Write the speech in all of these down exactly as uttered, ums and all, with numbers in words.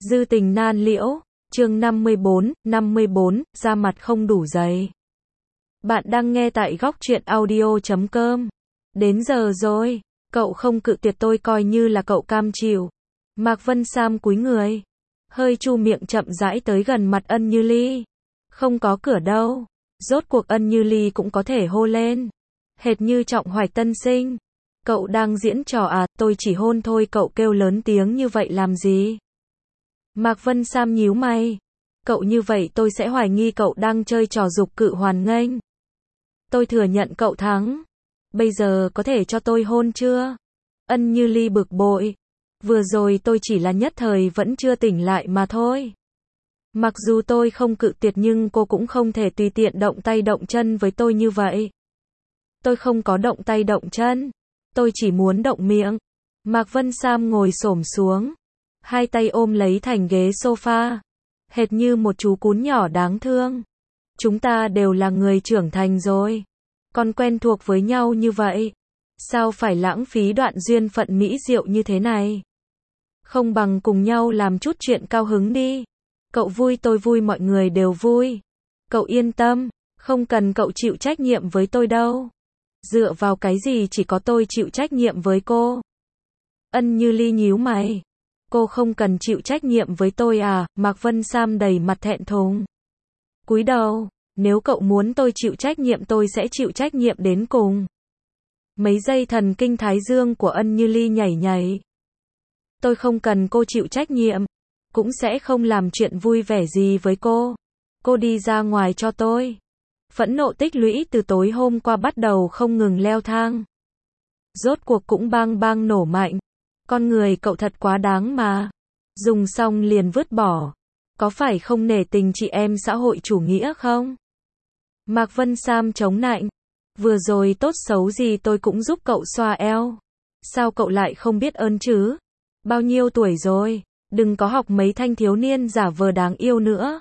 Dư tình nan liễu, chương năm mươi bốn, năm mươi bốn, da mặt không đủ dày. Bạn đang nghe tại góc truyện audio chấm com. Đến giờ rồi, cậu không cự tuyệt tôi coi như là cậu cam chịu. Mạc Vân Sam cúi người, hơi chu miệng chậm rãi tới gần mặt Ân Như Ly. Không có cửa đâu. Rốt cuộc Ân Như Ly cũng có thể hô lên. Hệt như trọng hoài tân sinh. Cậu đang diễn trò à, tôi chỉ hôn thôi, cậu kêu lớn tiếng như vậy làm gì? Mạc Vân Sam nhíu mày. Cậu như vậy tôi sẽ hoài nghi cậu đang chơi trò dục cự hoàn nghênh. Tôi thừa nhận cậu thắng. Bây giờ có thể cho tôi hôn chưa? Ân Như Ly bực bội. Vừa rồi tôi chỉ là nhất thời vẫn chưa tỉnh lại mà thôi. Mặc dù tôi không cự tuyệt nhưng cô cũng không thể tùy tiện động tay động chân với tôi như vậy. Tôi không có động tay động chân. Tôi chỉ muốn động miệng. Mạc Vân Sam ngồi xổm xuống. Hai tay ôm lấy thành ghế sofa. Hệt như một chú cún nhỏ đáng thương. Chúng ta đều là người trưởng thành rồi. Còn quen thuộc với nhau như vậy. Sao phải lãng phí đoạn duyên phận mỹ diệu như thế này? Không bằng cùng nhau làm chút chuyện cao hứng đi. Cậu vui tôi vui mọi người đều vui. Cậu yên tâm, không cần cậu chịu trách nhiệm với tôi đâu. Dựa vào cái gì chỉ có tôi chịu trách nhiệm với cô? Ân Như Ly nhíu mày. Cô không cần chịu trách nhiệm với tôi à? Mạc Vân Sam đầy mặt thẹn thùng. Cúi đầu, nếu cậu muốn tôi chịu trách nhiệm tôi sẽ chịu trách nhiệm đến cùng. Mấy giây thần kinh thái dương của Ân Như Ly nhảy nhảy. Tôi không cần cô chịu trách nhiệm, cũng sẽ không làm chuyện vui vẻ gì với cô. Cô đi ra ngoài cho tôi. Phẫn nộ tích lũy từ tối hôm qua bắt đầu không ngừng leo thang. Rốt cuộc cũng bang bang nổ mạnh. Con người cậu thật quá đáng mà. Dùng xong liền vứt bỏ. Có phải không nể tình chị em xã hội chủ nghĩa không? Mạc Vân Sam chống nạnh. Vừa rồi tốt xấu gì tôi cũng giúp cậu xoa eo. Sao cậu lại không biết ơn chứ? Bao nhiêu tuổi rồi? Đừng có học mấy thanh thiếu niên giả vờ đáng yêu nữa.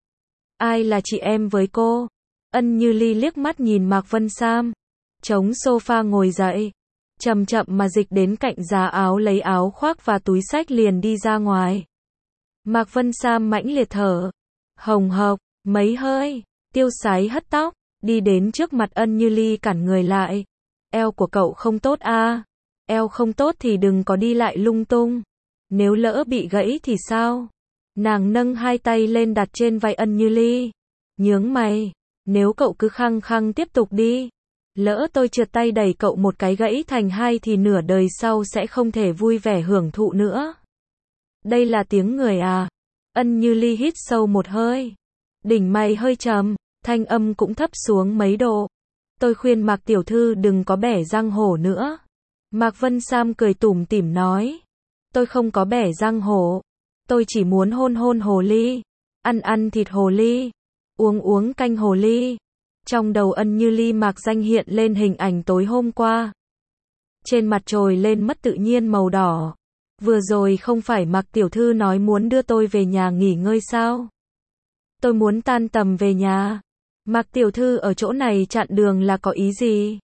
Ai là chị em với cô? Ân Như Ly liếc mắt nhìn Mạc Vân Sam. Chống sofa ngồi dậy. Chậm chậm mà dịch đến cạnh giá áo lấy áo khoác và túi xách liền đi ra ngoài. Mạc Vân Sam mãnh liệt thở. Hồng hộc, mấy hơi, tiêu sái hất tóc, đi đến trước mặt Ân Như Ly cản người lại. Eo của cậu không tốt à? Eo không tốt thì đừng có đi lại lung tung. Nếu lỡ bị gãy thì sao? Nàng nâng hai tay lên đặt trên vai Ân Như Ly. Nhướng mày, nếu cậu cứ khăng khăng tiếp tục đi. Lỡ tôi trượt tay đẩy cậu một cái gãy thành hai thì nửa đời sau sẽ không thể vui vẻ hưởng thụ nữa. Đây là tiếng người à? Ân Như Ly hít sâu một hơi. Đỉnh mày hơi trầm, thanh âm cũng thấp xuống mấy độ. Tôi khuyên Mạc tiểu thư đừng có bẻ răng hổ nữa. Mạc Vân Sam cười tủm tỉm nói. Tôi không có bẻ răng hổ. Tôi chỉ muốn hôn hôn hồ ly. Ăn ăn thịt hồ ly. Uống uống canh hồ ly. Trong đầu Ân Như Ly mạc danh hiện lên hình ảnh tối hôm qua. Trên mặt trồi lên mất tự nhiên màu đỏ. Vừa rồi không phải Mạc tiểu thư nói muốn đưa tôi về nhà nghỉ ngơi sao? Tôi muốn tan tầm về nhà. Mạc tiểu thư ở chỗ này chặn đường là có ý gì?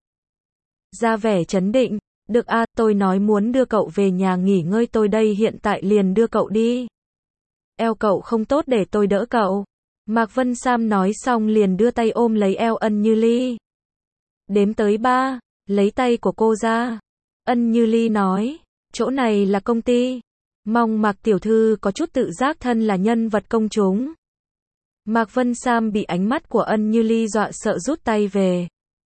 Ra vẻ trấn định. Được à, tôi nói muốn đưa cậu về nhà nghỉ ngơi, tôi đây hiện tại liền đưa cậu đi. Eo cậu không tốt để tôi đỡ cậu. Mạc Vân Sam nói xong liền đưa tay ôm lấy eo Ân Như Ly. Đếm tới ba, lấy tay của cô ra. Ân Như Ly nói, chỗ này là công ty. Mong Mạc tiểu thư có chút tự giác thân là nhân vật công chúng. Mạc Vân Sam bị ánh mắt của Ân Như Ly dọa sợ rút tay về.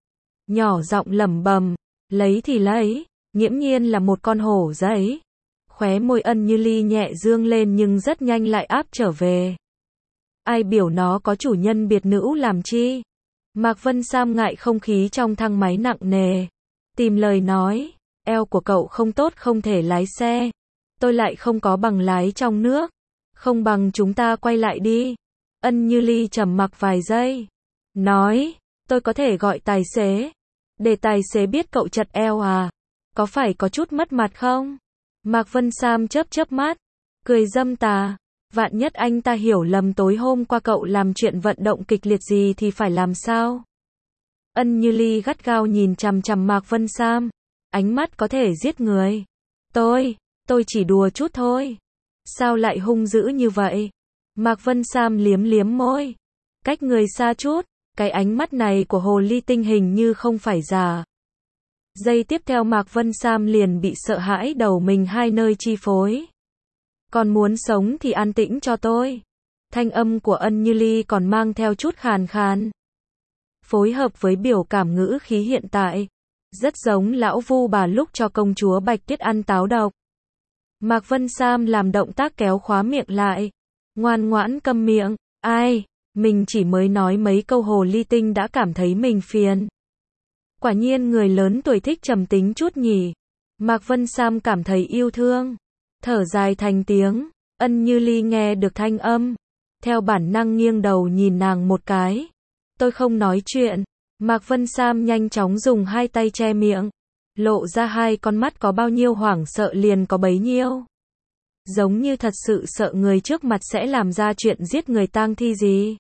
Nhỏ giọng lẩm bẩm, lấy thì lấy, nghiễm nhiên là một con hổ giấy. Khóe môi Ân Như Ly nhẹ dương lên nhưng rất nhanh lại áp trở về. Ai biểu nó có chủ nhân biệt nữ làm chi? Mạc Vân Sam ngại không khí trong thang máy nặng nề. Tìm lời nói, eo của cậu không tốt không thể lái xe. Tôi lại không có bằng lái trong nước. Không bằng chúng ta quay lại đi. Ân Như Ly trầm mặc vài giây. Nói, tôi có thể gọi tài xế. Để tài xế biết cậu chật eo à? Có phải có chút mất mặt không? Mạc Vân Sam chớp chớp mắt. Cười dâm tà. Vạn nhất anh ta hiểu lầm tối hôm qua cậu làm chuyện vận động kịch liệt gì thì phải làm sao? Ân Như Ly gắt gao nhìn chằm chằm Mạc Vân Sam. Ánh mắt có thể giết người. Tôi, tôi chỉ đùa chút thôi. Sao lại hung dữ như vậy? Mạc Vân Sam liếm liếm môi. Cách người xa chút, cái ánh mắt này của hồ ly tinh hình như không phải giả. Giây tiếp theo Mạc Vân Sam liền bị sợ hãi đầu mình hai nơi chi phối. Còn muốn sống thì an tĩnh cho tôi. Thanh âm của Ân Như Ly còn mang theo chút khàn khàn. Phối hợp với biểu cảm ngữ khí hiện tại, rất giống lão vu bà lúc cho công chúa Bạch Tuyết ăn táo độc. Mạc Vân Sam làm động tác kéo khóa miệng lại. Ngoan ngoãn câm miệng. Ai, mình chỉ mới nói mấy câu hồ ly tinh đã cảm thấy mình phiền. Quả nhiên người lớn tuổi thích trầm tính chút nhỉ. Mạc Vân Sam cảm thấy yêu thương. Thở dài thành tiếng. Ân Như Ly nghe được thanh âm. Theo bản năng nghiêng đầu nhìn nàng một cái. Tôi không nói chuyện. Mạc Vân Sam nhanh chóng dùng hai tay che miệng. Lộ ra hai con mắt có bao nhiêu hoảng sợ liền có bấy nhiêu. Giống như thật sự sợ người trước mặt sẽ làm ra chuyện giết người tang thi gì.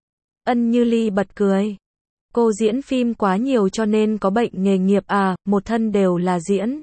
Ân Như Ly bật cười. Cô diễn phim quá nhiều cho nên có bệnh nghề nghiệp à, một thân đều là diễn.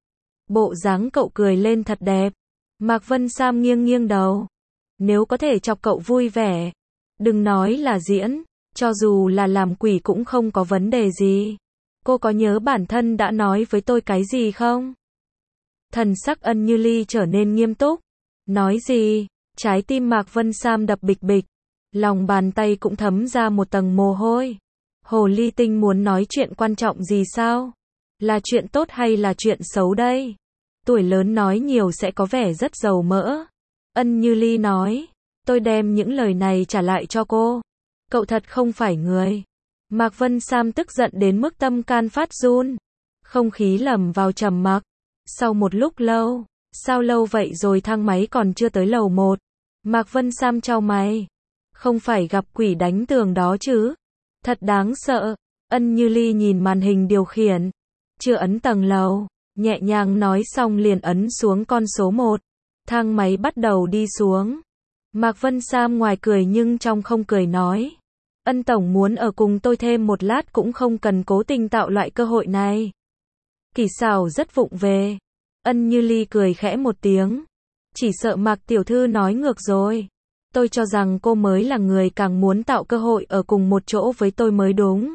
Bộ dáng cậu cười lên thật đẹp. Mạc Vân Sam nghiêng nghiêng đầu. Nếu có thể chọc cậu vui vẻ, đừng nói là diễn, cho dù là làm quỷ cũng không có vấn đề gì. Cô có nhớ bản thân đã nói với tôi cái gì không? Thần sắc Ân Như Ly trở nên nghiêm túc. Nói gì? Trái tim Mạc Vân Sam đập bịch bịch. Lòng bàn tay cũng thấm ra một tầng mồ hôi. Hồ ly tinh muốn nói chuyện quan trọng gì sao? Là chuyện tốt hay là chuyện xấu đây? Tuổi lớn nói nhiều sẽ có vẻ rất dầu mỡ. Ân Như Ly nói. Tôi đem những lời này trả lại cho cô. Cậu thật không phải người. Mạc Vân Sam tức giận đến mức tâm can phát run. Không khí lầm vào trầm mặc. Sau một lúc lâu. Sao lâu vậy rồi thang máy còn chưa tới lầu một? Mạc Vân Sam chau mày. Không phải gặp quỷ đánh tường đó chứ? Thật đáng sợ. Ân Như Ly nhìn màn hình điều khiển. Chưa ấn tầng lầu. Nhẹ nhàng nói xong liền ấn xuống con số một. Thang máy bắt đầu đi xuống. Mạc Vân Sam ngoài cười nhưng trong không cười nói. Ân tổng muốn ở cùng tôi thêm một lát cũng không cần cố tình tạo loại cơ hội này. Kỳ xảo rất vụng về. Ân Như Ly cười khẽ một tiếng. Chỉ sợ Mạc tiểu thư nói ngược rồi. Tôi cho rằng cô mới là người càng muốn tạo cơ hội ở cùng một chỗ với tôi mới đúng.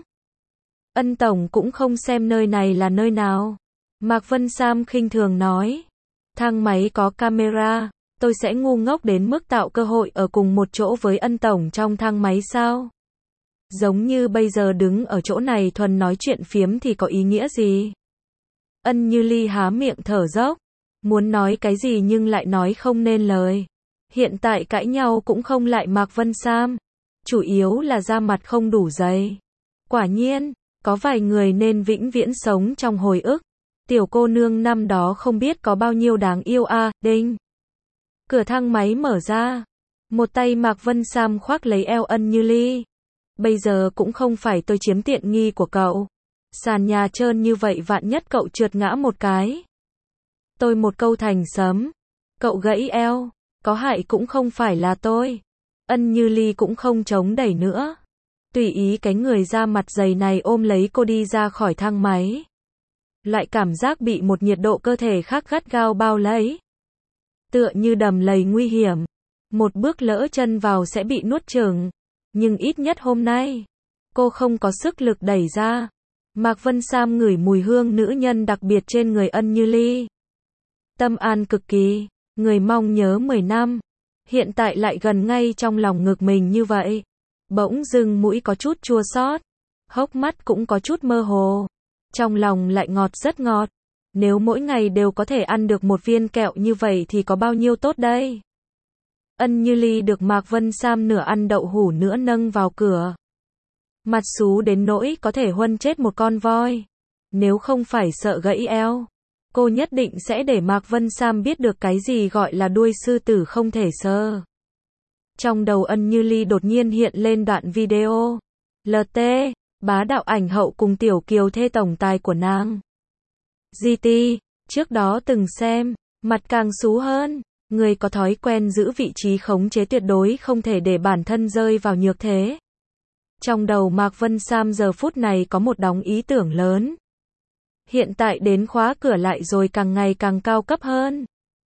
Ân tổng cũng không xem nơi này là nơi nào. Mạc Vân Sam khinh thường nói. Thang máy có camera, tôi sẽ ngu ngốc đến mức tạo cơ hội ở cùng một chỗ với Ân tổng trong thang máy sao? Giống như bây giờ đứng ở chỗ này thuần nói chuyện phiếm thì có ý nghĩa gì? Ân Như Ly há miệng thở dốc, muốn nói cái gì nhưng lại nói không nên lời. Hiện tại cãi nhau cũng không lại Mạc Vân Sam, chủ yếu là da mặt không đủ dày. Quả nhiên, có vài người nên vĩnh viễn sống trong hồi ức. Tiểu cô nương năm đó không biết có bao nhiêu đáng yêu a, à, đinh. Cửa thang máy mở ra. Một tay Mạc Vân Sam khoác lấy eo Ân Như Ly. Bây giờ cũng không phải tôi chiếm tiện nghi của cậu. Sàn nhà trơn như vậy vạn nhất cậu trượt ngã một cái. Tôi một câu thành sấm. Cậu gãy eo. Có hại cũng không phải là tôi. Ân Như Ly cũng không chống đẩy nữa. Tùy ý cái người da mặt dày này ôm lấy cô đi ra khỏi thang máy. Lại cảm giác bị một nhiệt độ cơ thể khác gắt gao bao lấy. Tựa như đầm lầy nguy hiểm. Một bước lỡ chân vào sẽ bị nuốt chửng. Nhưng ít nhất hôm nay, cô không có sức lực đẩy ra. Mạc Vân Sam ngửi mùi hương nữ nhân đặc biệt trên người Ân Như Ly. Tâm an cực kỳ, người mong nhớ mười năm. Hiện tại lại gần ngay trong lòng ngực mình như vậy. Bỗng dưng mũi có chút chua xót, hốc mắt cũng có chút mơ hồ. Trong lòng lại ngọt rất ngọt. Nếu mỗi ngày đều có thể ăn được một viên kẹo như vậy thì có bao nhiêu tốt đây? Ân Như Ly được Mạc Vân Sam nửa ăn đậu hũ nữa nâng vào cửa. Mặt xú đến nỗi có thể huân chết một con voi. Nếu không phải sợ gãy eo, cô nhất định sẽ để Mạc Vân Sam biết được cái gì gọi là đuôi sư tử không thể sờ. Trong đầu Ân Như Ly đột nhiên hiện lên đoạn video. lờ tê, bá đạo ảnh hậu cùng tiểu kiều thê tổng tài của nàng. giê tê, trước đó từng xem, mặt càng xú hơn. Người có thói quen giữ vị trí khống chế tuyệt đối không thể để bản thân rơi vào nhược thế. Trong đầu Mạc Vân Sam giờ phút này có một đống ý tưởng lớn. Hiện tại đến khóa cửa lại rồi càng ngày càng cao cấp hơn.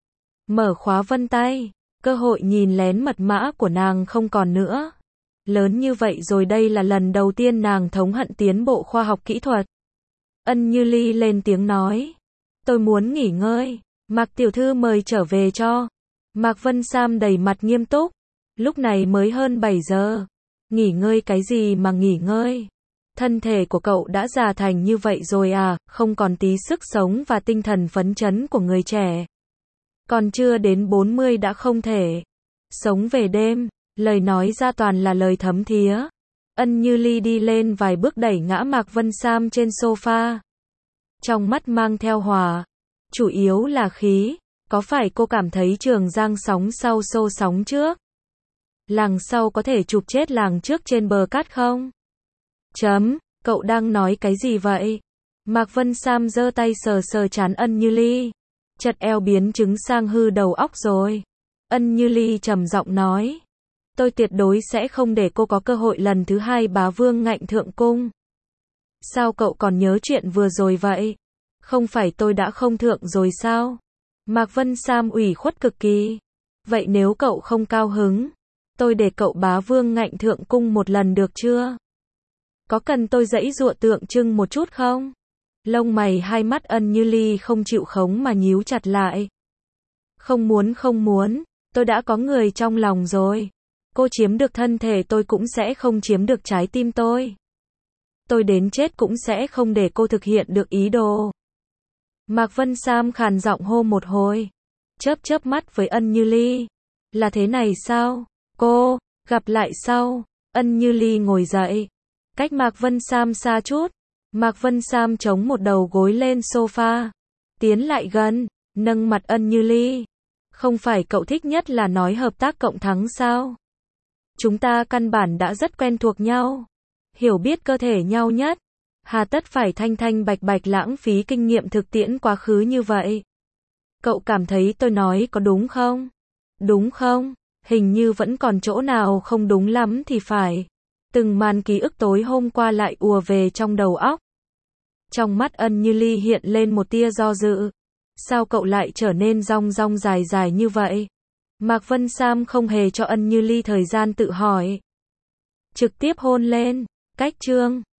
Mở khóa vân tay, cơ hội nhìn lén mật mã của nàng không còn nữa. Lớn như vậy rồi đây là lần đầu tiên nàng thống hận tiến bộ khoa học kỹ thuật. Ân Như Ly lên tiếng nói. Tôi muốn nghỉ ngơi. Mạc tiểu thư mời trở về cho. Mạc Vân Sam đầy mặt nghiêm túc. Lúc này mới hơn bảy giờ. Nghỉ ngơi cái gì mà nghỉ ngơi? Thân thể của cậu đã già thành như vậy rồi à, không còn tí sức sống và tinh thần phấn chấn của người trẻ. Còn chưa đến bốn mươi đã không thể. Sống về đêm, lời nói ra toàn là lời thấm thía. Ân Như Ly đi lên vài bước đẩy ngã Mạc Vân Sam trên sofa. Trong mắt mang theo hòa. Chủ yếu là khí. Có phải cô cảm thấy Trường Giang sóng sau xô sóng trước? Làng sau có thể chụp chết làng trước trên bờ cát không? Chấm, cậu đang nói cái gì vậy? Mạc Vân Sam giơ tay sờ sờ trán Ân Như Ly. Chật eo biến chứng sang hư đầu óc rồi. Ân Như Ly trầm giọng nói. Tôi tuyệt đối sẽ không để cô có cơ hội lần thứ hai bá vương ngạnh thượng cung. Sao cậu còn nhớ chuyện vừa rồi vậy? Không phải tôi đã không thượng rồi sao? Mạc Vân Sam ủy khuất cực kỳ. Vậy nếu cậu không cao hứng, tôi để cậu bá vương ngạnh thượng cung một lần được chưa? Có cần tôi giãy giụa tượng trưng một chút không? Lông mày hai mắt Ân Như Ly không chịu khống mà nhíu chặt lại. Không muốn không muốn, tôi đã có người trong lòng rồi. Cô chiếm được thân thể tôi cũng sẽ không chiếm được trái tim tôi. Tôi đến chết cũng sẽ không để cô thực hiện được ý đồ. Mạc Vân Sam khàn giọng hô một hồi. Chớp chớp mắt với Ân Như Ly. Là thế này sao? Cô, gặp lại sau. Ân Như Ly ngồi dậy. Cách Mạc Vân Sam xa chút. Mạc Vân Sam chống một đầu gối lên sofa. Tiến lại gần, nâng mặt Ân Như Ly. Không phải cậu thích nhất là nói hợp tác cộng thắng sao? Chúng ta căn bản đã rất quen thuộc nhau. Hiểu biết cơ thể nhau nhất. Hà tất phải thanh thanh bạch bạch lãng phí kinh nghiệm thực tiễn quá khứ như vậy. Cậu cảm thấy tôi nói có đúng không? Đúng không? Hình như vẫn còn chỗ nào không đúng lắm thì phải. Từng màn ký ức tối hôm qua lại ùa về trong đầu óc. Trong mắt Ân Như Ly hiện lên một tia do dự. Sao cậu lại trở nên rong rong dài dài như vậy? Mạc Vân Sam không hề cho Ân Như Ly thời gian tự hỏi. Trực tiếp hôn lên. Cách chương